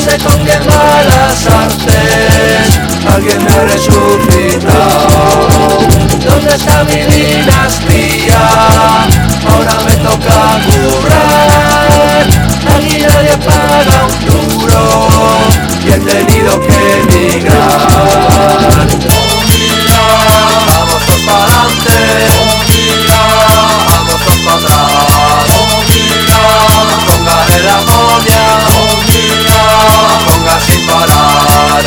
donde con bien malas artes alguien me ha resucitado. ¿Dónde está mi dinastía? Ahora me toca currar. Aquí nadie paga un duro y he tenido que emigrar. Vamos todos para adelante, vamos todos para atrás. Póngale la momia, ponga sin parar.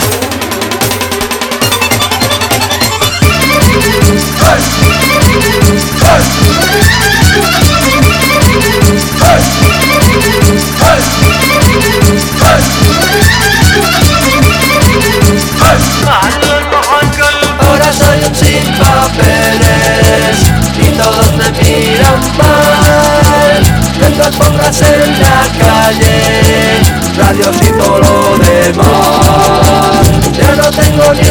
Ahora soy un sin papeles y todos me miran mal. Tengo alfombras en la calle, radios y todo lo demás. Ya no tengo ni